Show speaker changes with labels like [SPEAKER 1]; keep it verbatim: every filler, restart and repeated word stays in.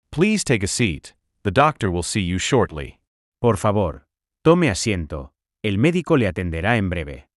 [SPEAKER 1] Please take a seat. The doctor will see you shortly.
[SPEAKER 2] Por favor, tome asiento. El médico le atenderá en breve.